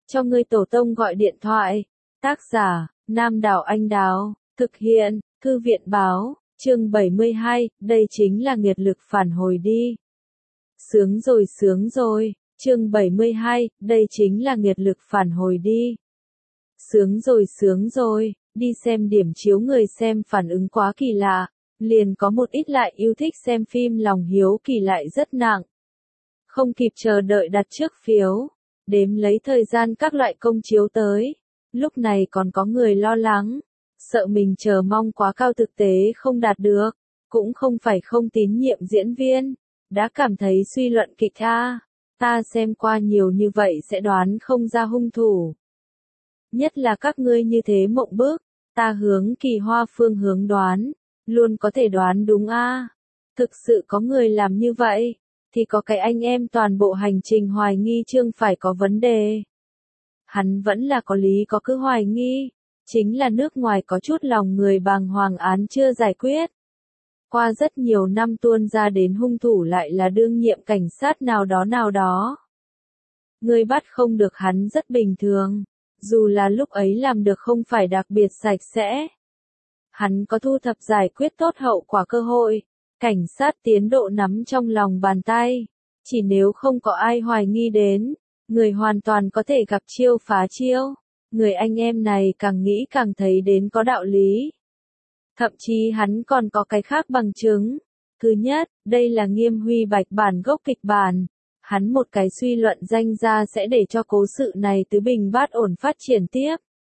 cho ngươi tổ tông gọi điện thoại. Tác giả, Nam Đảo Anh Đào, thực hiện, Thư viện báo, chương 72, đây chính là nghiệt lực phản hồi đi. Sướng rồi, chương 72, đây chính là nghiệt lực phản hồi đi. Sướng rồi, đi xem điểm chiếu người xem phản ứng quá kỳ lạ, liền có một ít lại yêu thích xem phim lòng hiếu kỳ lại rất nặng. Không kịp chờ đợi đặt trước phiếu, đếm lấy thời gian các loại công chiếu tới. Lúc này còn có người lo lắng, sợ mình chờ mong quá cao thực tế không đạt được, cũng không phải không tín nhiệm diễn viên, đã cảm thấy suy luận kịch ta xem qua nhiều như vậy sẽ đoán không ra hung thủ. Nhất là các ngươi như thế mộng bức, ta hướng Kỳ Hoa phương hướng đoán, luôn có thể đoán đúng Thực sự có người làm như vậy, thì có cái anh em toàn bộ hành trình hoài nghi Trương phải có vấn đề. Hắn vẫn là có lý có cứ hoài nghi, chính là nước ngoài có chút lòng người bàng hoàng án chưa giải quyết. Qua rất nhiều năm tuôn ra đến hung thủ lại là đương nhiệm cảnh sát nào đó. Người bắt không được hắn rất bình thường, dù là lúc ấy làm được không phải đặc biệt sạch sẽ. Hắn có thu thập giải quyết tốt hậu quả cơ hội, cảnh sát tiến độ nắm trong lòng bàn tay, chỉ nếu không có ai hoài nghi đến, người hoàn toàn có thể gặp chiêu phá chiêu. Người anh em này càng nghĩ càng thấy đến có đạo lý. Thậm chí hắn còn có cái khác bằng chứng. Thứ nhất, đây là Nghiêm Huy Bạch bản gốc kịch bản. Hắn một cái suy luận danh ra sẽ để cho cố sự này tứ bình bát ổn phát triển tiếp.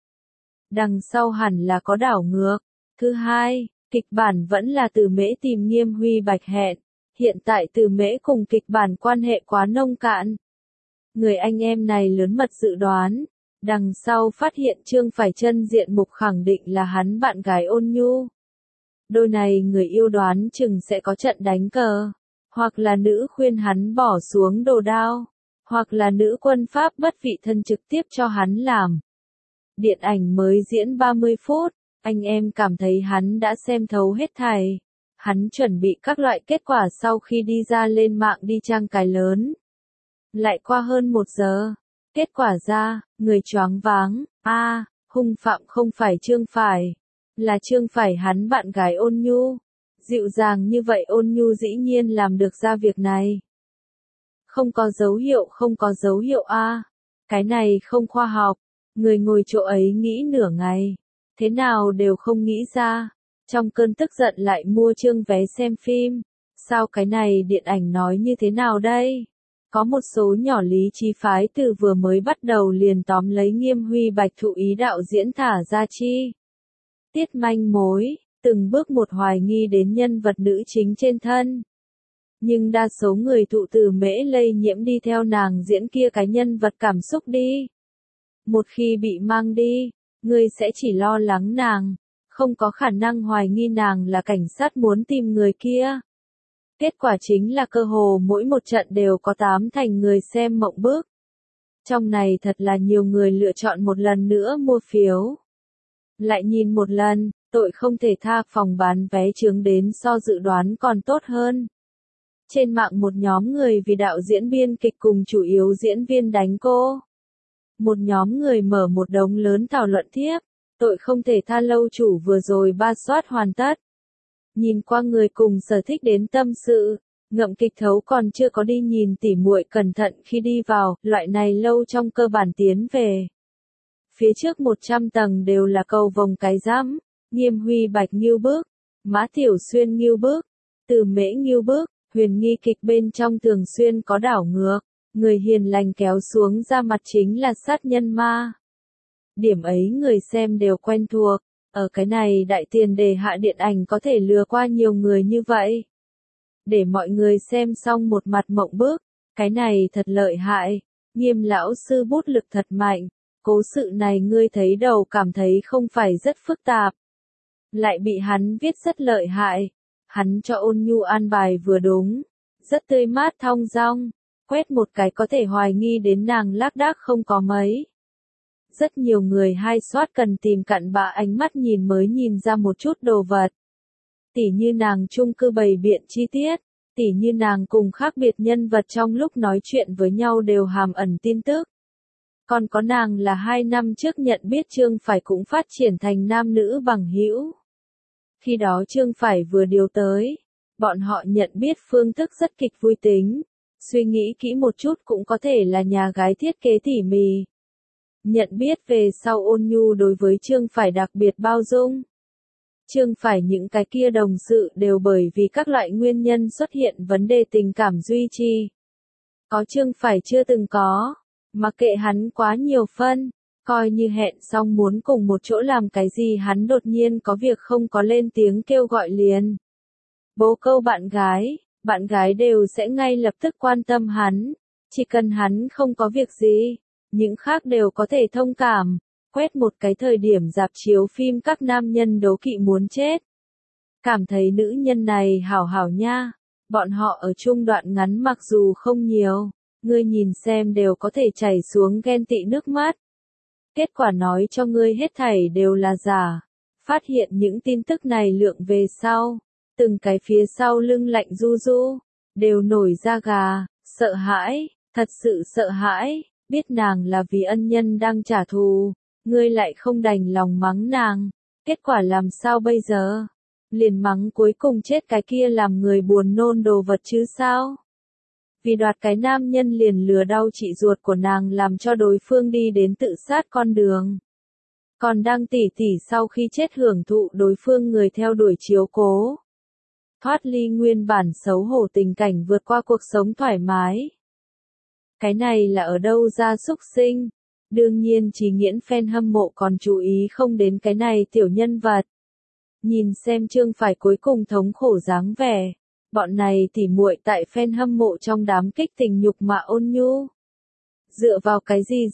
Đằng sau hẳn là có đảo ngược. Thứ hai, kịch bản vẫn là Từ Mễ tìm Nghiêm Huy Bạch hẹn. Hiện tại Từ Mễ cùng kịch bản quan hệ quá nông cạn. Người anh em này lớn mật dự đoán. Đằng sau phát hiện Trương phải chân diện mục khẳng định là hắn bạn gái Ôn Nhu. Đôi này người yêu đoán chừng sẽ có trận đánh cờ. Hoặc là nữ khuyên hắn bỏ xuống đồ đao. Hoặc là nữ quân pháp bất vị thân trực tiếp cho hắn làm. Điện ảnh mới diễn 30 phút, anh em cảm thấy hắn đã xem thấu hết thảy. Hắn chuẩn bị các loại kết quả sau khi đi ra lên mạng đi trang cái lớn. Lại qua hơn 1 giờ. Kết quả ra, người choáng váng, hung phạm không phải Trương Phải, là Trương Phải hắn bạn gái Ôn Nhu. Dịu dàng như vậy Ôn Nhu dĩ nhiên làm được ra việc này. Không có dấu hiệu cái này không khoa học, người ngồi chỗ ấy nghĩ nửa ngày, thế nào đều không nghĩ ra, trong cơn tức giận lại mua trương vé xem phim, sao cái này điện ảnh nói như thế nào đây? Có một số nhỏ lý trí phái từ vừa mới bắt đầu liền tóm lấy Nghiêm Huy Bạch thụ ý đạo diễn thả ra chi tiết manh mối, từng bước một hoài nghi đến nhân vật nữ chính trên thân. Nhưng đa số người thụ Từ Mễ lây nhiễm đi theo nàng diễn kia cái nhân vật cảm xúc đi. Một khi bị mang đi, người sẽ chỉ lo lắng nàng, không có khả năng hoài nghi nàng là cảnh sát muốn tìm người kia. Kết quả chính là cơ hồ mỗi một trận đều có 8 thành người xem mộng bức. Trong này thật là nhiều người lựa chọn một lần nữa mua phiếu. Lại nhìn một lần, tội không thể tha, phòng bán vé chướng đến so dự đoán còn tốt hơn. Trên mạng một nhóm người vì đạo diễn biên kịch cùng chủ yếu diễn viên đánh cô. Một nhóm người mở một đống lớn thảo luận thiếp, tội không thể tha lâu chủ vừa rồi 3 soát hoàn tất. Nhìn qua người cùng sở thích đến tâm sự, ngậm kịch thấu còn chưa có đi nhìn tỉ muội cẩn thận khi đi vào, loại này lâu trong cơ bản tiến về. Phía trước 100 tầng đều là cầu vồng cái rắm, Nghiêm Huy Bạch nghiêu bức, Mã Tiểu Xuyên nghiêu bức, Từ Mễ nghiêu bức, huyền nghi kịch bên trong thường xuyên có đảo ngược, người hiền lành kéo xuống ra mặt chính là sát nhân ma. Điểm ấy người xem đều quen thuộc. Ở cái này đại tiền đề hạ điện ảnh có thể lừa qua nhiều người như vậy. Để mọi người xem xong một mặt mộng bức, cái này thật lợi hại, Nghiêm lão sư bút lực thật mạnh, cố sự này ngươi thấy đầu cảm thấy không phải rất phức tạp. Lại bị hắn viết rất lợi hại, hắn cho Ôn Nhu an bài vừa đúng, rất tươi mát thong dong, quét một cái có thể hoài nghi đến nàng lác đác không có mấy. Rất nhiều người hai soát cần tìm cặn bã ánh mắt nhìn mới nhìn ra một chút đồ vật. Tỉ như nàng chung cư bày biện chi tiết, tỉ như nàng cùng khác biệt nhân vật trong lúc nói chuyện với nhau đều hàm ẩn tin tức. Còn có nàng là 2 năm trước nhận biết Trương Phải cũng phát triển thành nam nữ bằng hữu. Khi đó Trương Phải vừa điều tới, bọn họ nhận biết phương thức rất kịch vui tính. Suy nghĩ kỹ một chút cũng có thể là nhà gái thiết kế tỉ mỉ. Nhận biết về sau Ôn Nhu đối với Trương Phải đặc biệt bao dung. Trương Phải những cái kia đồng sự đều bởi vì các loại nguyên nhân xuất hiện vấn đề tình cảm duy trì. Có Trương Phải chưa từng có, mặc kệ hắn quá nhiều phân, coi như hẹn xong muốn cùng một chỗ làm cái gì hắn đột nhiên có việc không có lên tiếng kêu gọi liền. Bố câu bạn gái đều sẽ ngay lập tức quan tâm hắn, chỉ cần hắn không có việc gì, những khác đều có thể thông cảm. Quét một cái thời điểm rạp chiếu phim các nam nhân đố kỵ muốn chết. Cảm thấy nữ nhân này hảo hảo nha, bọn họ ở chung đoạn ngắn mặc dù không nhiều, ngươi nhìn xem đều có thể chảy xuống ghen tị nước mắt. Kết quả nói cho ngươi hết thảy đều là giả. Phát hiện những tin tức này lượng về sau, từng cái phía sau lưng lạnh du du, đều nổi da gà, sợ hãi, thật sự sợ hãi, biết nàng là vì ân nhân đang trả thù, ngươi lại không đành lòng mắng nàng, kết quả làm sao bây giờ? Liền mắng cuối cùng chết cái kia làm người buồn nôn đồ vật chứ sao? Vì đoạt cái nam nhân liền lừa đau chị ruột của nàng làm cho đối phương đi đến tự sát con đường. Còn đang tỉ tỉ sau khi chết hưởng thụ đối phương người theo đuổi chiếu cố. Thoát ly nguyên bản xấu hổ tình cảnh vượt qua cuộc sống thoải mái. Cái này là ở đâu ra xúc sinh? Đương nhiên Trí Nghiễn fan hâm mộ còn chú ý không đến cái này tiểu nhân vật. Nhìn xem Trương Phải cuối cùng thống khổ dáng vẻ. Bọn này tỉ muội tại fan hâm mộ trong đám kích tình nhục mạ Ôn Nhu. Dựa vào cái gì?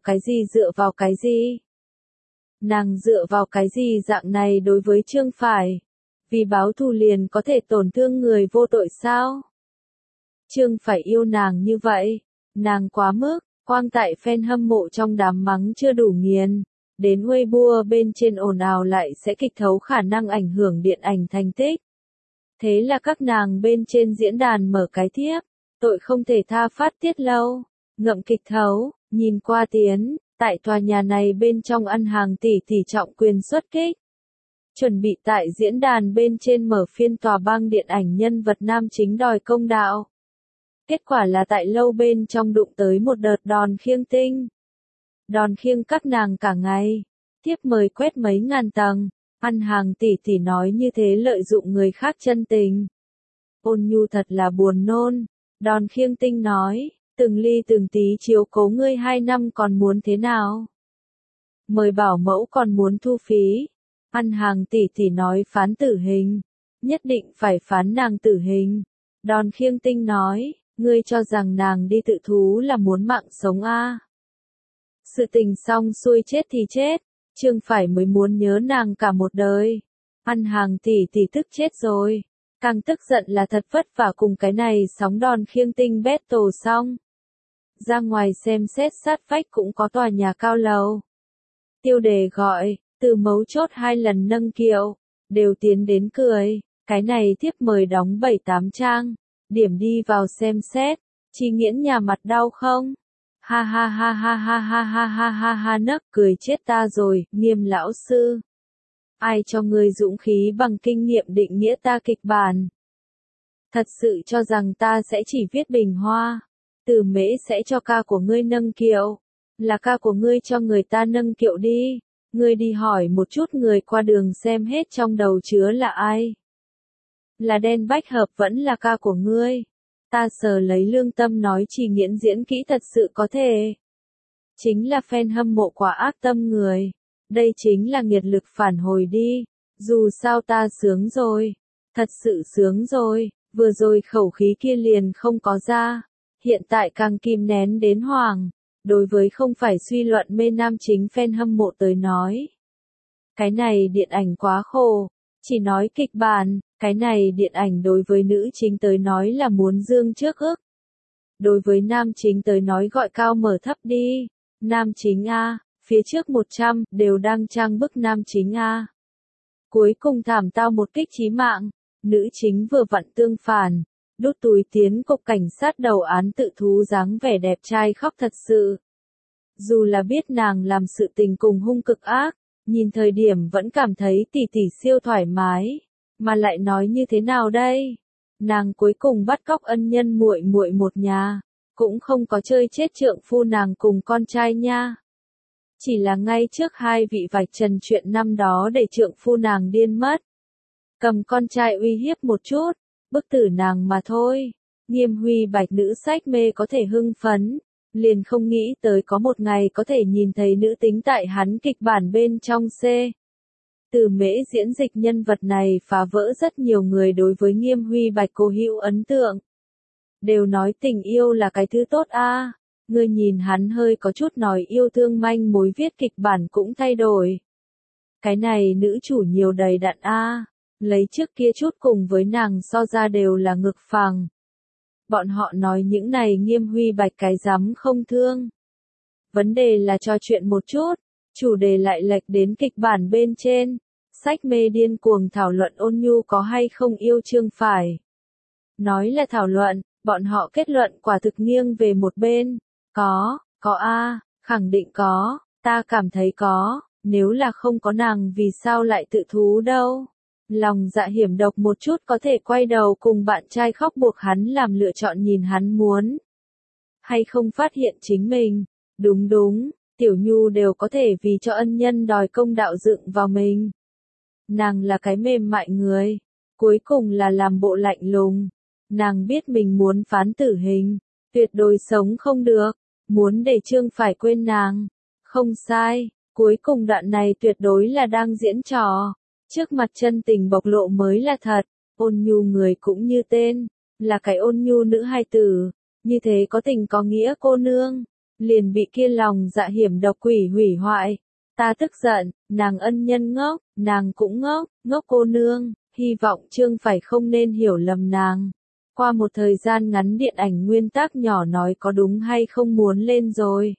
Nàng dựa vào cái gì dạng này đối với Trương Phải? Vì báo thù liền có thể tổn thương người vô tội sao? Trương Phải yêu nàng như vậy, nàng quá mức, quang tại fan hâm mộ trong đám mắng chưa đủ nghiền, đến Weibo bên trên ồn ào lại sẽ kịch thấu khả năng ảnh hưởng điện ảnh thành tích. Thế là các nàng bên trên diễn đàn mở cái thiếp, tội không thể tha phát tiết lâu, ngậm kịch thấu, nhìn qua tiến, tại tòa nhà này bên trong ăn hàng tỷ trọng quyền xuất kích. Chuẩn bị tại diễn đàn bên trên mở phiên tòa bang điện ảnh nhân vật nam chính đòi công đạo. Kết quả là tại lâu bên trong đụng tới một đợt đòn khiêng tinh. Đòn khiêng các nàng cả ngày, tiếp mời quét mấy ngàn tầng, ăn hàng tỷ nói như thế lợi dụng người khác chân tình. Ôn Nhu thật là buồn nôn, đòn khiêng tinh nói, từng ly từng tí chiếu cố ngươi 2 năm còn muốn thế nào? Mời bảo mẫu còn muốn thu phí. Ăn hàng tỷ nói phán tử hình, nhất định phải phán nàng tử hình. Đòn khiêng tinh nói, ngươi cho rằng nàng đi tự thú là muốn mạng sống a? Sự tình xong xuôi chết thì chết, Trương Phải mới muốn nhớ nàng cả một đời. Ăn hàng tỷ tức chết rồi, càng tức giận là thật vất vả cùng cái này sóng đòn khiêng tinh battle xong. Ra ngoài xem xét sát vách cũng có tòa nhà cao lầu. Tiêu đề gọi, từ mấu chốt 2 lần nâng kiệu, đều tiến đến cười, cái này thiếp mời đóng 7-8 trang, điểm đi vào xem xét, Trí Nghiễn nhà mặt đau không? Ha ha ha ha ha ha ha ha ha ha nấc cười chết ta rồi, Nghiêm lão sư. Ai cho ngươi dũng khí bằng kinh nghiệm định nghĩa ta kịch bản? Thật sự cho rằng ta sẽ chỉ viết bình hoa, Từ Mễ sẽ cho ca của ngươi nâng kiệu, là ca của ngươi cho người ta nâng kiệu đi. Ngươi đi hỏi một chút người qua đường xem hết trong đầu chứa là ai. Là đen bách hợp vẫn là ca của ngươi. Ta sờ lấy lương tâm nói Trí Nghiễn diễn kỹ thật sự có thể. Chính là fan hâm mộ quá ác tâm người. Đây chính là nghiệt lực phản hồi đi. Dù sao ta sướng rồi. Thật sự sướng rồi. Vừa rồi khẩu khí kia liền không có ra. Hiện tại càng kìm nén đến hoảng. Đối với không phải suy luận mê nam chính fan hâm mộ tới nói. Cái này điện ảnh quá khổ. Chỉ nói kịch bản, cái này điện ảnh đối với nữ chính tới nói là muốn dương trước ức. Đối với nam chính tới nói gọi cao mở thấp đi. Nam chính A, phía trước 100, đều đang trang bức nam chính A. Cuối cùng thảm tao một kích chí mạng, nữ chính vừa vặn tương phản, đút túi tiến cục cảnh sát đầu án tự thú dáng vẻ đẹp trai khóc thật sự. Dù là biết nàng làm sự tình cùng hung cực ác, nhìn thời điểm vẫn cảm thấy tỷ tỷ siêu thoải mái, mà lại nói như thế nào đây? Nàng cuối cùng bắt cóc ân nhân muội muội một nhà, cũng không có chơi chết trượng phu nàng cùng con trai nha. Chỉ là ngay trước hai vị vạch trần chuyện năm đó để trượng phu nàng điên mất. Cầm con trai uy hiếp một chút, bức tử nàng mà thôi. Nghiêm Huy Bạch nữ sách mê có thể hưng phấn, liền không nghĩ tới có một ngày có thể nhìn thấy nữ tính tại hắn kịch bản bên trong C. Từ Mễ diễn dịch nhân vật này phá vỡ rất nhiều người đối với Nghiêm Huy Bạch cố hữu ấn tượng. Đều nói tình yêu là cái thứ tốt a. Ngươi nhìn hắn hơi có chút nói yêu thương manh mối viết kịch bản cũng thay đổi. Cái này nữ chủ nhiều đầy đặn a. Lấy trước kia chút cùng với nàng so ra đều là ngực phẳng. Bọn họ nói những này Nghiêm Huy Bạch cái dám không thương. Vấn đề là trò chuyện một chút, chủ đề lại lệch đến kịch bản bên trên. Sách mê điên cuồng thảo luận Ôn Nhu có hay không yêu Trương Phải. Nói là thảo luận, bọn họ kết luận quả thực nghiêng về một bên. Có a, khẳng định có, ta cảm thấy có, nếu là không có nàng vì sao lại tự thú đâu. Lòng dạ hiểm độc một chút có thể quay đầu cùng bạn trai khóc buộc hắn làm lựa chọn nhìn hắn muốn. Hay không phát hiện chính mình, đúng, Tiểu Nhu đều có thể vì cho ân nhân đòi công đạo dựng vào mình. Nàng là cái mềm mại người, cuối cùng là làm bộ lạnh lùng. Nàng biết mình muốn phán tử hình, tuyệt đối sống không được, muốn để Trương Phải quên nàng. Không sai, cuối cùng đoạn này tuyệt đối là đang diễn trò. Trước mặt chân tình bộc lộ mới là thật, Ôn Nhu người cũng như tên, là cái ôn nhu nữ hài tử, như thế có tình có nghĩa cô nương, liền bị kia lòng dạ hiểm độc quỷ hủy hoại. Ta tức giận, nàng ân nhân ngốc, nàng cũng ngốc cô nương, hy vọng Trương Phải không nên hiểu lầm nàng. Qua một thời gian ngắn điện ảnh nguyên tác nhỏ nói có đúng hay không muốn lên rồi.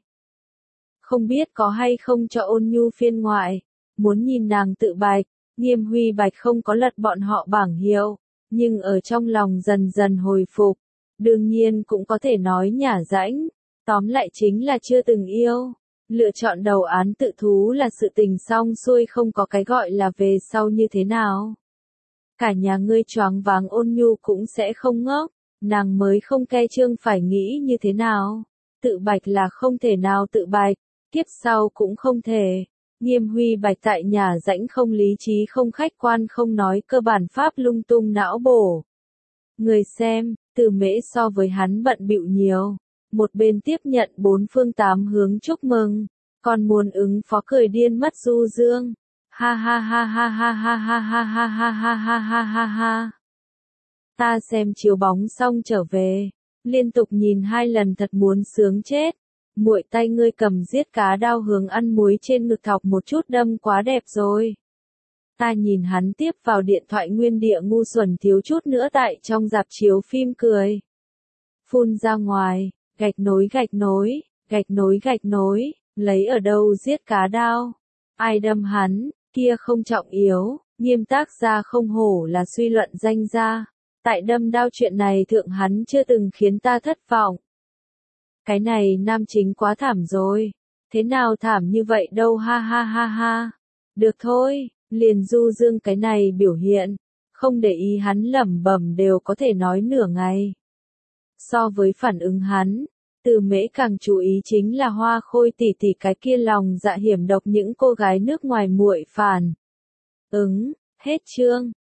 Không biết có hay không cho Ôn Nhu phiên ngoại, muốn nhìn nàng tự bạch. Nghiêm Huy Bạch không có lật bọn họ bảng hiệu, nhưng ở trong lòng dần dần hồi phục. Đương nhiên cũng có thể nói nhả rãnh, tóm lại chính là chưa từng yêu. Lựa chọn đầu án tự thú là sự tình xong xuôi không có cái gọi là về sau như thế nào. Cả nhà ngươi choáng váng Ôn Nhu cũng sẽ không ngốc, nàng mới không ke Trương Phải nghĩ như thế nào. Tự bạch là không thể nào tự bạch, kiếp sau cũng không thể. Nghiêm Huy Bạch tại nhà rãnh không lý trí không khách quan không nói cơ bản pháp lung tung não bổ. Người xem, Từ Mễ so với hắn bận bịu nhiều. Một bên tiếp nhận bốn phương tám hướng chúc mừng, còn muốn ứng phó cười điên mất du dương. Ha ha ha ha ha ha ha ha ha ha ha ha ha ha ha. Ta xem chiếu bóng xong trở về, liên tục nhìn 2 lần thật muốn sướng chết. Muội tay ngươi cầm giết cá đao hướng ăn muối trên ngực thọc một chút đâm quá đẹp rồi. Ta nhìn hắn tiếp vào điện thoại nguyên địa ngu xuẩn thiếu chút nữa tại trong rạp chiếu phim cười. Phun ra ngoài, gạch nối, lấy ở đâu giết cá đao. Ai đâm hắn, kia không trọng yếu, Nghiêm tác gia không hổ là suy luận danh gia. Tại đâm đao chuyện này thượng hắn chưa từng khiến ta thất vọng. Cái này nam chính quá thảm rồi. Thế nào thảm như vậy đâu ha ha ha ha. Được thôi, liền du dương cái này biểu hiện. Không để ý hắn lẩm bẩm đều có thể nói nửa ngày. So với phản ứng hắn, Từ Mễ càng chú ý chính là Hoa Khôi tỷ tỷ cái kia lòng dạ hiểm độc những cô gái nước ngoài muội phản. Hết chương.